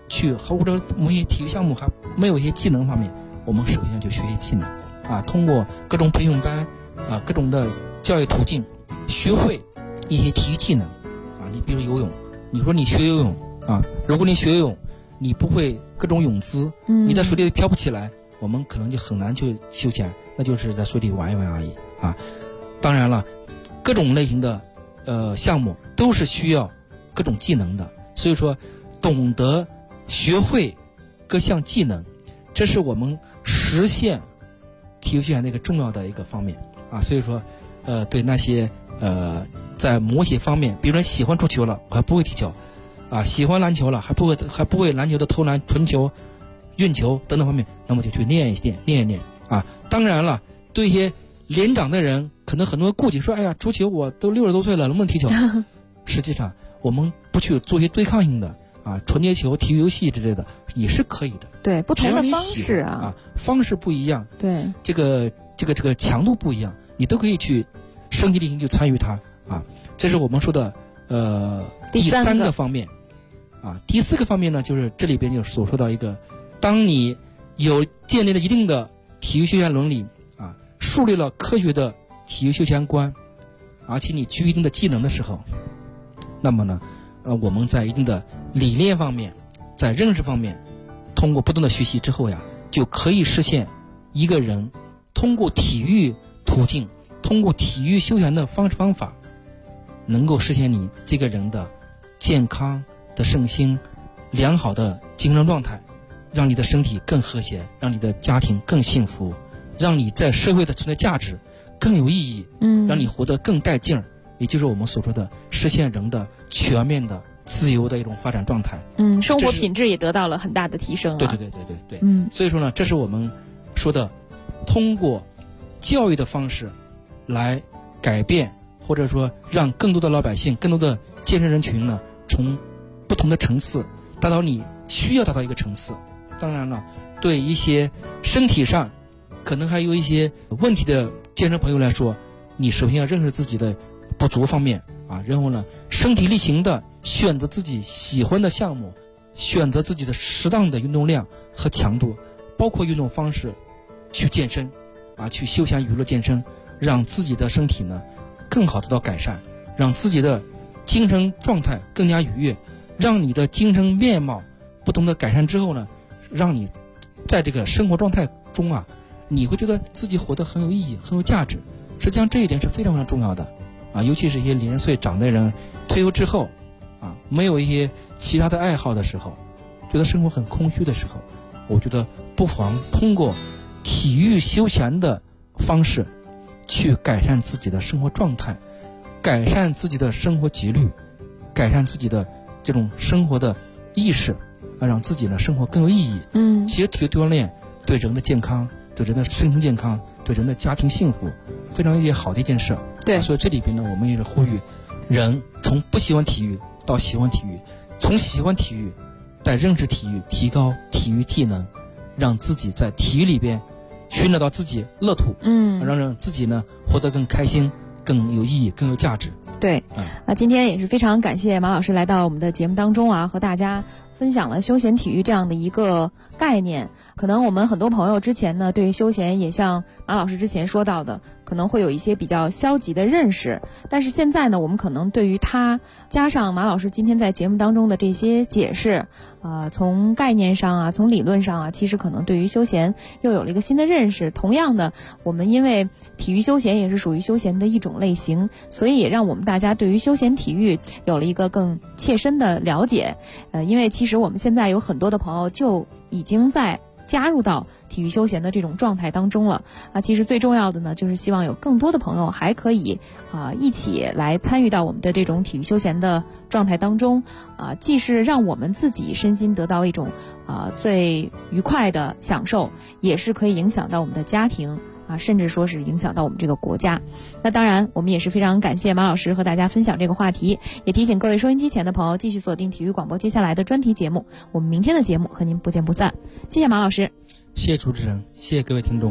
或者我们一些体育项目还没有一些技能方面，我们首先就学习技能啊，通过各种培训班啊，各种的教育途径，学会一些体育技能啊。你比如游泳，你说你学游泳啊，如果你学游泳，你不会各种泳姿，你在水里漂不起来，我们可能就很难去休闲，那就是在水里玩一玩而已啊。当然了，各种类型的项目都是需要各种技能的，所以说懂得学会各项技能，这是我们实现体育休闲的一个重要的一个方面啊。所以说对那些在某些方面，比如说喜欢足球了还不会踢球啊，喜欢篮球了还不会篮球的投篮、传球、运球等等方面，那么就去练一练啊。当然了，对一些年长的人，可能很多顾忌说，哎呀，足球我都60多岁了，能不能踢球？实际上，我们不去做一些对抗性的啊，传接球、体育游戏之类的也是可以的。 对，不同的方式啊， 方式不一样， 对， 这个强度不一样，你都可以去身体力行去参与它啊。这是我们说的第三个方面啊。第4个方面呢，就是这里边就所说到一个，当你有建立了一定的体育休闲伦理啊，树立了科学的体育休闲观，而且你具备一定的技能的时候，那么呢，我们在一定的理念方面，在认识方面，通过不断的学习之后呀，就可以实现一个人通过体育途径，通过体育休闲的方式方法，能够实现你这个人的健康的身心，良好的精神状态，让你的身体更和谐，让你的家庭更幸福，让你在社会的存在价值更有意义，让你活得更带劲儿，也就是我们所说的实现人的全面的自由的一种发展状态。 生活品质也得到了很大的提升。 对。所以说呢，这是我们说的，通过教育的方式来改变，或者说让更多的老百姓、更多的健身人群呢，从不同的层次达到你需要达到一个层次。当然了，对一些身体上可能还有一些问题的健身朋友来说，你首先要认识自己的不足方面啊，然后呢，身体力行的选择自己喜欢的项目，选择自己的适当的运动量和强度，包括运动方式去健身啊，去休闲娱乐健身，让自己的身体呢更好得到改善，让自己的精神状态更加愉悦，让你的精神面貌不同的改善之后呢，让你在这个生活状态中啊，你会觉得自己活得很有意义、很有价值。实际上这一点是非常非常重要的啊，尤其是一些年岁长的人退休之后啊，没有一些其他的爱好的时候，觉得生活很空虚的时候，我觉得不妨通过体育休闲的方式去改善自己的生活状态，改善自己的生活节律，改善自己的这种生活的意识啊，让自己呢生活更有意义。其实体育锻炼对人的健康，对人的身心健康，对人的家庭幸福，非常好的一件事。 对， 所以这里边呢，我们也是呼吁人从不喜欢体育到喜欢体育，从喜欢体育再认识体育，提高体育技能，让自己在体育里边寻找到自己乐土，让自己呢活得更开心、更有意义、更有价值。 对，今天也是非常感谢马老师来到我们的节目当中啊，和大家分享了休闲体育这样的一个概念。可能我们很多朋友之前呢，对于休闲也像马老师之前说到的，可能会有一些比较消极的认识，但是现在呢，我们可能对于它加上马老师今天在节目当中的这些解释，从概念上啊，从理论上啊，其实可能对于休闲又有了一个新的认识。同样的，我们因为体育休闲也是属于休闲的一种类型，所以也让我们大家对于休闲体育有了一个更切身的了解。因为其实我们现在有很多的朋友就已经在加入到体育休闲的这种状态当中了其实最重要的呢，就是希望有更多的朋友还可以一起来参与到我们的这种体育休闲的状态当中既是让我们自己身心得到一种最愉快的享受，也是可以影响到我们的家庭甚至说是影响到我们这个国家。那当然我们也是非常感谢马老师和大家分享这个话题，也提醒各位收音机前的朋友继续锁定体育广播接下来的专题节目，我们明天的节目和您不见不散。谢谢马老师， 谢谢主持人，谢谢各位听众。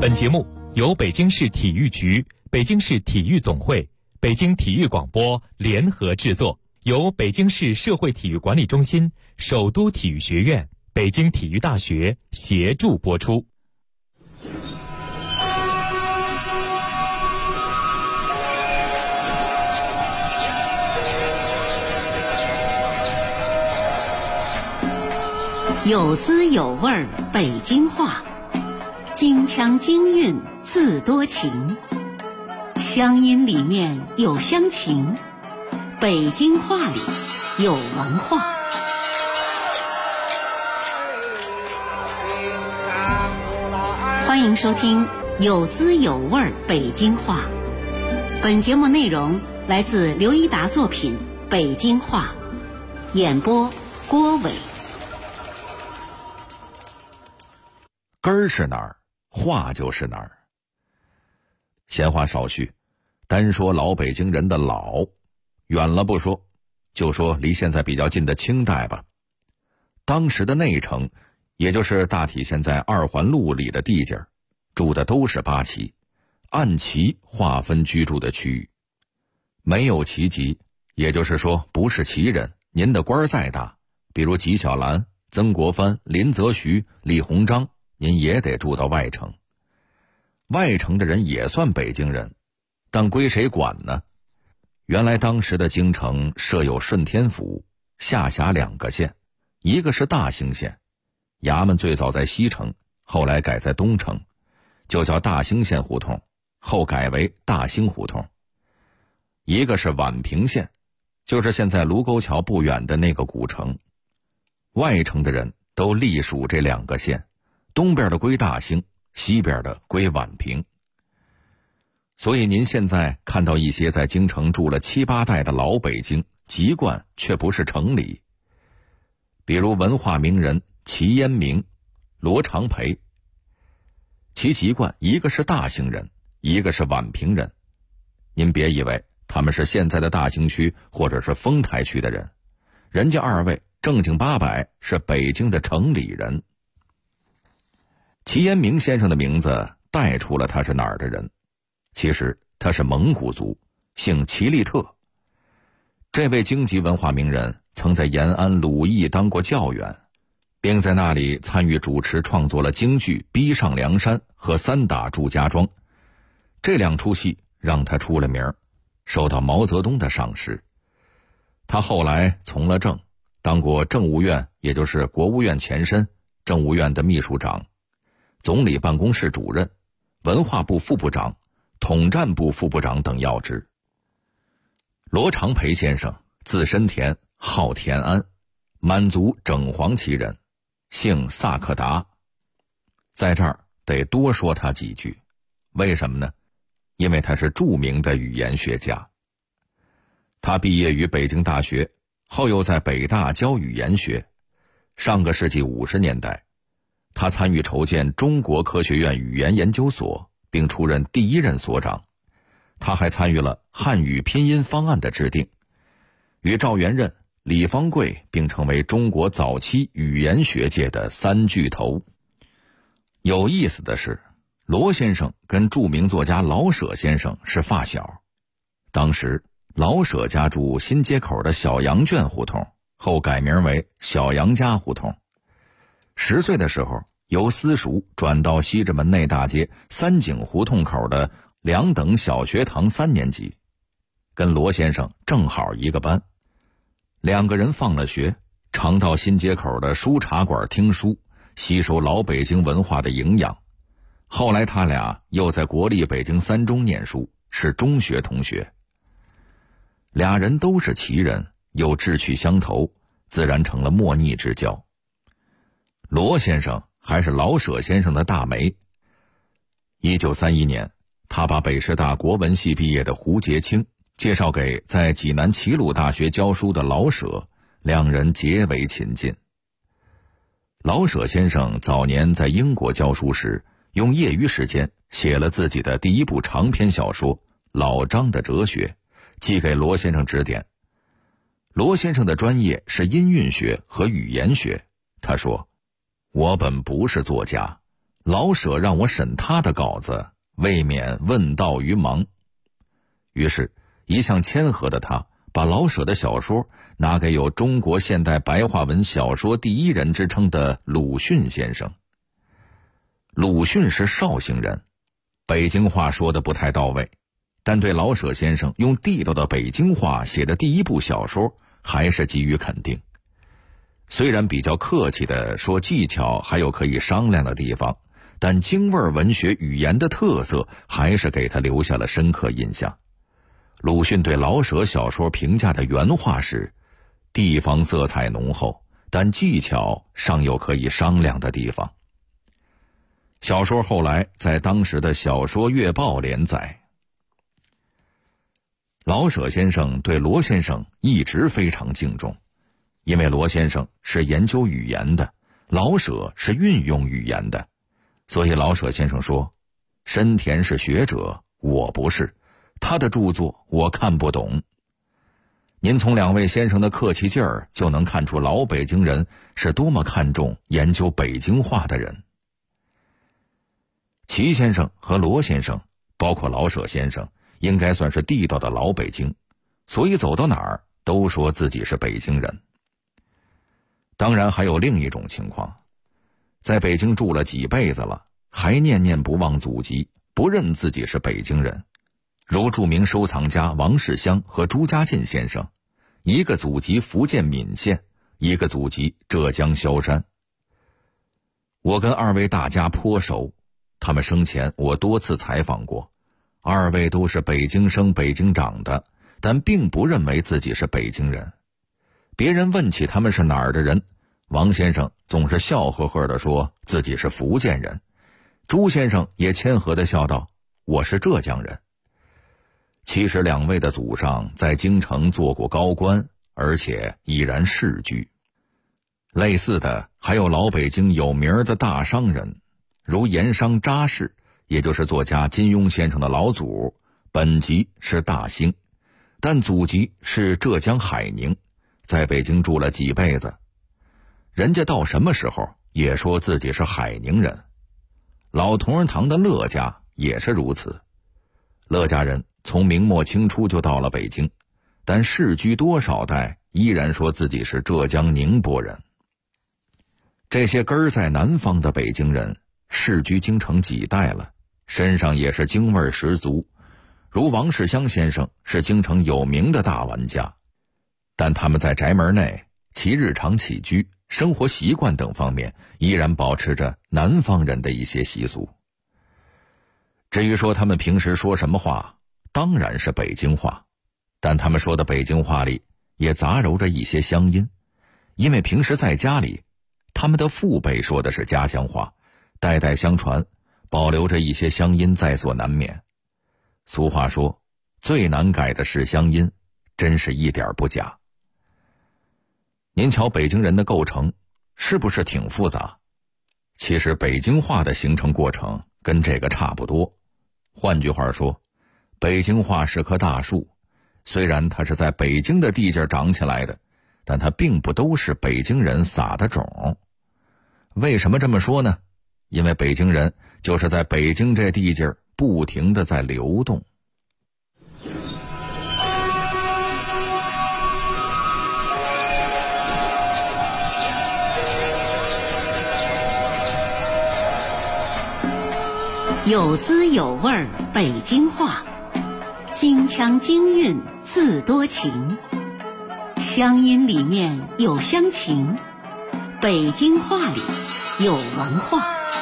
本节目由北京市体育局、北京市体育总会、北京体育广播联合制作，由北京市社会体育管理中心、首都体育学院、北京体育大学协助播出。 有滋有味儿北京话，京腔京韵自多情，乡音里面有乡情，北京话里有文化。欢迎收听有滋有味儿北京话。本节目内容来自刘一达作品《北京话》，演播郭伟。 根儿是哪儿，话就是哪儿。闲话少叙，单说老北京人的老，远了不说，就说离现在比较近的清代吧。当时的内城，也就是大体现在二环路里的地界，住的都是八旗，按旗划分居住的区域。没有旗籍，也就是说不是旗人，您的官再大，比如纪晓岚、曾国藩、林则徐、李鸿章，您也得住到外城。外城的人也算北京人，但归谁管呢？原来当时的京城设有顺天府，下辖2个县，一个是大兴县，衙门最早在西城，后来改在东城，就叫大兴县胡同，后改为大兴胡同。一个是宛平县，就是现在卢沟桥不远的那个古城。外城的人都隶属这2个县，东边的归大兴，西边的归宛平。所以您现在看到一些在京城住了7、8代的老北京，籍贯却不是城里。比如文化名人齐烟明、罗长培，其籍贯一个是大兴人，一个是宛平人。您别以为他们是现在的大兴区或者是丰台区的人，人家2位正经八百是北京的城里人。齐烟明先生的名字带出了他是哪儿的人，其实他是蒙古族，姓齐利特。这位京籍文化名人曾在延安鲁艺当过教员，并在那里参与主持创作了京剧《逼上梁山》和《三打祝家庄》，这2出戏让他出了名，受到毛泽东的赏识。他后来从了政，当过政务院，也就是国务院前身，政务院的秘书长，总理办公室主任，文化部副部长，统战部副部长等要职。罗长培先生字申田，号田安，满族整黄旗人，姓萨克达。在这儿得多说他几句，为什么呢？因为他是著名的语言学家。他毕业于北京大学，后又在北大教语言学。上个世纪50年代，他参与筹建中国科学院语言研究所，并出任第1任所长。他还参与了汉语拼音方案的制定，与赵元任、李方贵并成为中国早期语言学界的3巨头。有意思的是，罗先生跟著名作家老舍先生是发小。当时老舍家住新街口的小杨圈胡同，后改名为小杨家胡同。10岁的时候，由私塾转到西直门内大街三井胡同口的2等小学堂3年级，跟罗先生正好一个班。2个人放了学，常到新街口的书茶馆听书，吸收老北京文化的营养。后来他俩又在国立北京3中念书，是中学同学。俩人都是旗人，又志趣相投，自然成了莫逆之交。罗先生还是老舍先生的大媒。1931年，他把北师大国文系毕业的胡洁清介绍给在济南齐鲁大学教书的老舍，2人结为亲近。老舍先生早年在英国教书时，用业余时间写了自己的第1部长篇小说《老张的哲学》，寄给罗先生指点。罗先生的专业是音韵学和语言学，他说：“我本不是作家， 老舍让我审他的稿子，未免问道于盲。于是一向谦和的他把老舍的小说拿给有中国现代白话文小说第一人之称的鲁迅先生。鲁迅是绍兴人，北京话说得不太到位，但对老舍先生用地道的北京话写的第一部小说还是给予肯定。虽然比较客气地说技巧还有可以商量的地方，但京味文学语言的特色还是给他留下了深刻印象。鲁迅对老舍小说评价的原话是：地方色彩浓厚，但技巧尚有可以商量的地方。小说后来在当时的小说月报连载。老舍先生对罗先生一直非常敬重，因为罗先生是研究语言的，老舍是运用语言的，所以老舍先生说，深田是学者，我不是，他的著作我看不懂。您从两位先生的客气劲儿就能看出老北京人是多么看重研究北京话的人。齐先生和罗先生，包括老舍先生，应该算是地道的老北京，所以走到哪儿都说自己是北京人。当然还有另一种情况，在北京住了几辈子了，还念念不忘祖籍，不认自己是北京人，如著名收藏家王世襄和朱家进先生，一个祖籍福建闽县，一个祖籍浙江萧山。我跟二位大家颇熟，他们生前我多次采访过，二位都是北京生北京长的，但并不认为自己是北京人。别人问起他们是哪儿的人，王先生总是笑呵呵地说自己是福建人，朱先生也谦和地笑道，我是浙江人。其实两位的祖上在京城做过高官，而且已然世居。类似的还有老北京有名的大商人，如盐商查氏，也就是作家金庸先生的老祖，本籍是大兴，但祖籍是浙江海宁，在北京住了几辈子。人家到什么时候也说自己是海宁人。老同仁堂的乐家也是如此，乐家人从明末清初就到了北京，但世居多少代依然说自己是浙江宁波人。这些根儿在南方的北京人世居京城几代了，身上也是京味十足，如王世襄先生是京城有名的大玩家，但他们在宅门内其日常起居、生活习惯等方面依然保持着南方人的一些习俗。至于说他们平时说什么话，当然是北京话，但他们说的北京话里也杂糅着一些乡音，因为平时在家里他们的父辈说的是家乡话，代代相传，保留着一些乡音在所难免。俗话说，最难改的是乡音，真是一点不假。您瞧北京人的构成是不是挺复杂？其实北京话的形成过程跟这个差不多。换句话说，北京话是棵大树，虽然它是在北京的地界长起来的，但它并不都是北京人撒的种。为什么这么说呢？因为北京人就是在北京这地界不停地在流动。 有滋有味儿北京话，京腔京韵自多情，乡音里面有乡情，北京话里有文化。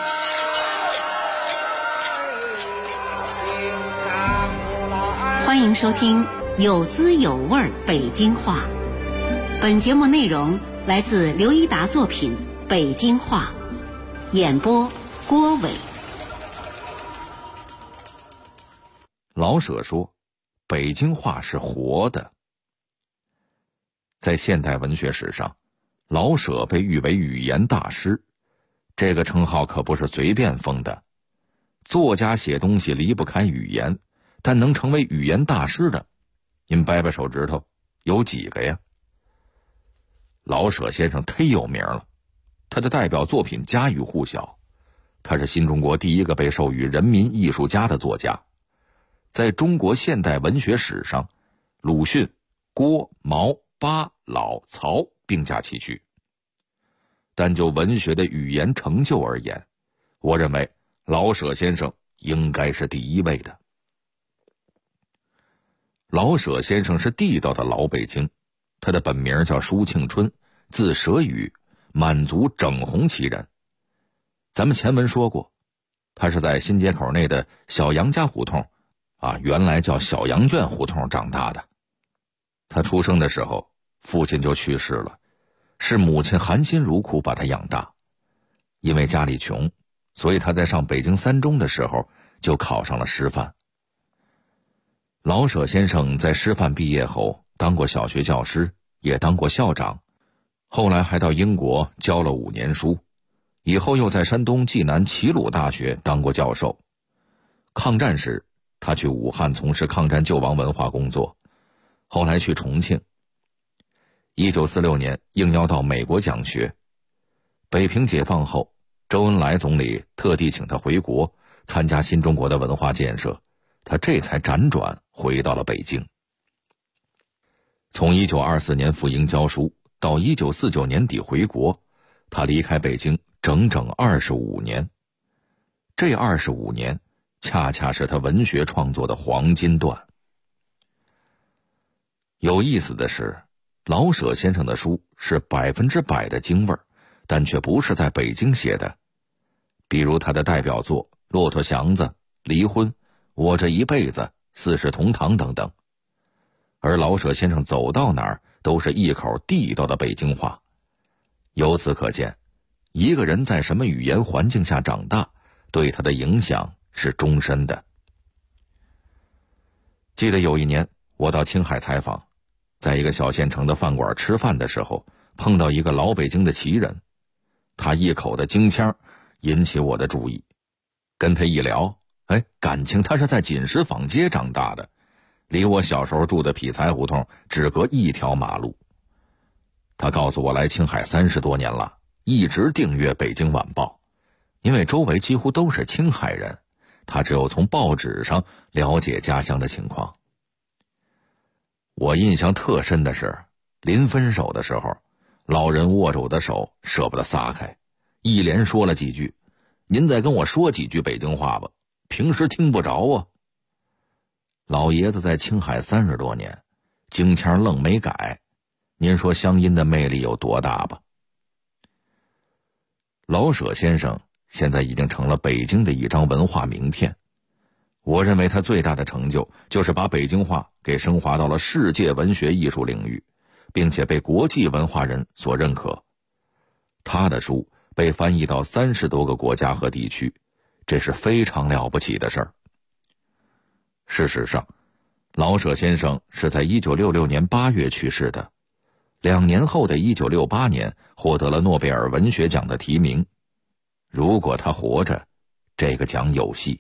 欢迎收听有滋有味儿北京话。本节目内容来自刘一达作品《北京话》，演播郭伟。 老舍说，北京话是活的。在现代文学史上，老舍被誉为语言大师，这个称号可不是随便封的。作家写东西离不开语言，但能成为语言大师的，您掰掰手指头，有几个呀？老舍先生忒有名了，他的代表作品家喻户晓， 他是新中国第一个被授予人民艺术家的作家，在中国现代文学史上，鲁迅、郭、毛、巴、老、曹并驾齐驱。但就文学的语言成就而言，我认为老舍先生应该是第一位的。老舍先生是地道的老北京，他的本名叫舒庆春，字舍宇，满族整红旗人。咱们前文说过，他是在新街口内的小杨家胡同原来叫小杨圈胡同长大的。他出生的时候，父亲就去世了，是母亲含辛茹苦把他养大。因为家里穷，所以他在上北京三中的时候就考上了师范。老舍先生在师范毕业后当过小学教师，也当过校长，后来还到英国教了5年书，以后又在山东济南齐鲁大学当过教授。抗战时，他去武汉从事抗战救亡文化工作，后来去重庆。1946年应邀到美国讲学。北平解放后，周恩来总理特地请他回国参加新中国的文化建设，他这才辗转回到了北京。从1924年赴英教书到1949年底回国，他离开北京整整25年。这25年恰恰是他文学创作的黄金段。有意思的是，老舍先生的书是100%的京味儿，但却不是在北京写的。比如他的代表作《骆驼祥子》《离婚》《我这一辈子》《四世同堂》等等。而老舍先生走到哪儿都是一口地道的北京话。由此可见，一个人在什么语言环境下长大，对他的影响是终身的。记得有一年我到青海采访，在一个小县城的饭馆吃饭的时候，碰到一个老北京的旗人，他一口的京腔引起我的注意。跟他一聊，感情他是在锦石坊街长大的，离我小时候住的匹才胡同只隔一条马路。他告诉我来青海30多年了，一直订阅《北京晚报》，因为周围几乎都是青海人，他只有从报纸上了解家乡的情况。我印象特深的是，临分手的时候，老人握着我的手舍不得撒开，一连说了几句：“您再跟我说几句北京话吧，平时听不着啊。”老爷子在青海30多年，京腔愣没改，您说乡音的魅力有多大吧？老舍先生现在已经成了北京的一张文化名片。我认为他最大的成就就是把北京话给升华到了世界文学艺术领域，并且被国际文化人所认可。他的书被翻译到30多个国家和地区，这是非常了不起的事儿。事实上，老舍先生是在1966年8月去世的，2年后的1968年获得了诺贝尔文学奖的提名。如果他活着，这个奖有戏。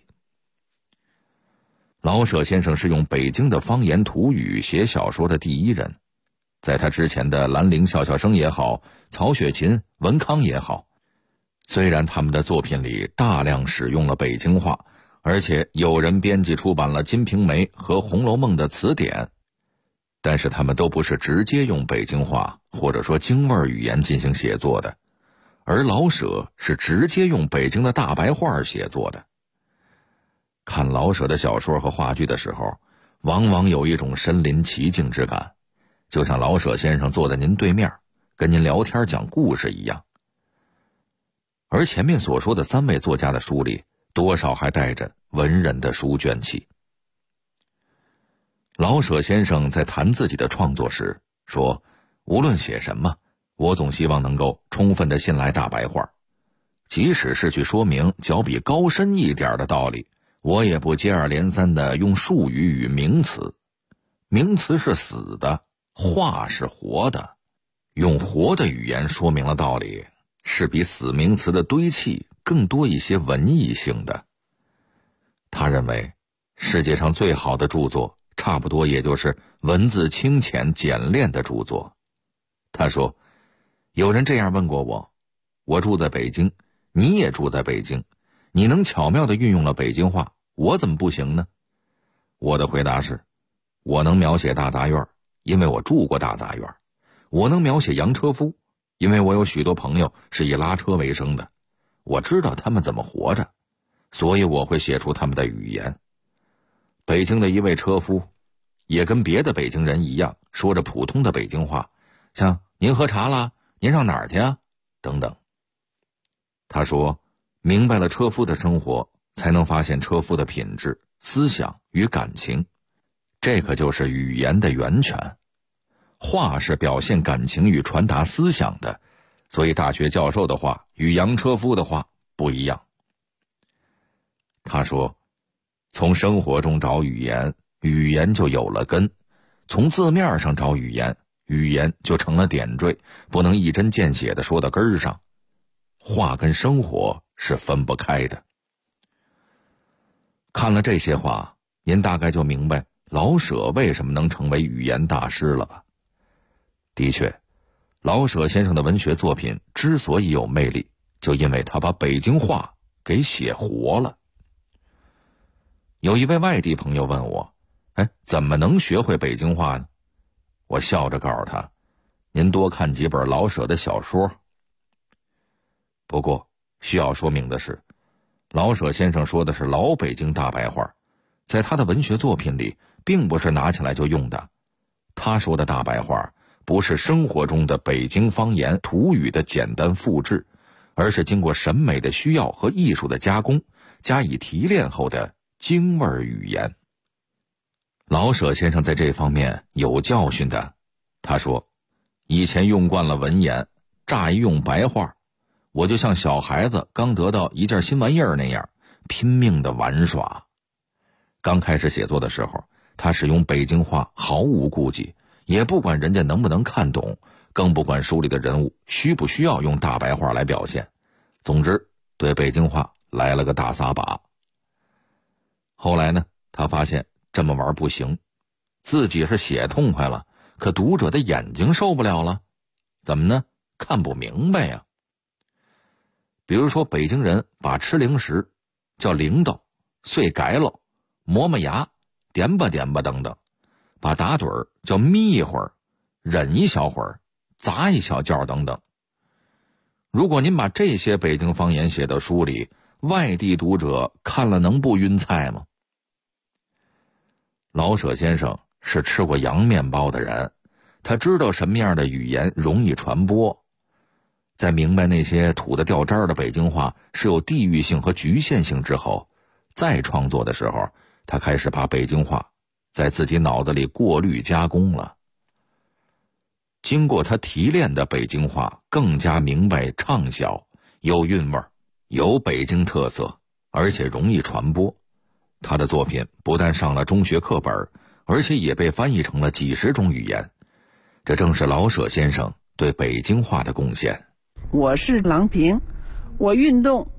老舍先生是用北京的方言土语写小说的第一人，在他之前的兰陵笑笑生也好，曹雪芹、文康也好，虽然他们的作品里大量使用了北京话，而且有人编辑出版了《金瓶梅》和《红楼梦》的词典，但是他们都不是直接用北京话或者说京味语言进行写作的，而老舍是直接用北京的大白话写作的。看老舍的小说和话剧的时候，往往有一种身临其境之感，就像老舍先生坐在您对面，跟您聊天讲故事一样。而前面所说的3位作家的书里，多少还带着文人的书卷气。老舍先生在谈自己的创作时说，无论写什么，我总希望能够充分地信赖大白话，即使是去说明较比高深一点的道理，我也不接二连三地用术语与名词。名词是死的，话是活的，用活的语言说明了道理，是比死名词的堆砌更多一些文艺性的。他认为，世界上最好的著作，差不多也就是文字清浅简练的著作。他说，有人这样问过我，我住在北京，你也住在北京， 你能巧妙地运用了北京话，我怎么不行呢？我的回答是，我能描写大杂院，因为我住过大杂院；我能描写洋车夫，因为我有许多朋友是以拉车为生的，我知道他们怎么活着，所以我会写出他们的语言。北京的一位车夫也跟别的北京人一样，说着普通的北京话，像您喝茶啦，您上哪儿去啊等等。他说，明白了车夫的生活，才能发现车夫的品质、思想与感情，这可就是语言的源泉。话是表现感情与传达思想的，所以大学教授的话与洋车夫的话不一样。他说，从生活中找语言，语言就有了根；从字面上找语言，语言就成了点缀，不能一针见血地说到根儿上。话跟生活是分不开的。看了这些话，您大概就明白老舍为什么能成为语言大师了吧？的确，老舍先生的文学作品之所以有魅力，就因为他把北京话给写活了。有一位外地朋友问我，怎么能学会北京话呢？我笑着告诉他，您多看几本老舍的小说。不过需要说明的是，老舍先生说的是老北京大白话，在他的文学作品里并不是拿起来就用的。他说的大白话不是生活中的北京方言土语的简单复制，而是经过审美的需要和艺术的加工，加以提炼后的京味语言。老舍先生在这方面有教训的。他说，以前用惯了文言，乍一用白话，我就像小孩子刚得到一件新玩意儿那样，拼命的玩耍。刚开始写作的时候，他使用北京话毫无顾忌，也不管人家能不能看懂，更不管书里的人物需不需要用大白话来表现。总之，对北京话来了个大撒把。后来呢，他发现这么玩不行，自己是写痛快了，可读者的眼睛受不了了。怎么呢？看不明白呀。比如说，北京人把吃零食叫铃铛、碎改了、磨磨牙、点吧点吧等等，把打盹儿叫眯一会儿、忍一小会儿、砸一小觉等等。如果您把这些北京方言写到书里，外地读者看了能不晕菜吗？老舍先生是吃过洋面包的人，他知道什么样的语言容易传播。在明白那些土得掉渣的北京话是有地域性和局限性之后，再创作的时候，他开始把北京话在自己脑子里过滤加工了。经过他提炼的北京话更加明白畅销，有韵味，有北京特色，而且容易传播。他的作品不但上了中学课本，而且也被翻译成了几十种语言。这正是老舍先生对北京话的贡献。 我是郎平，我运动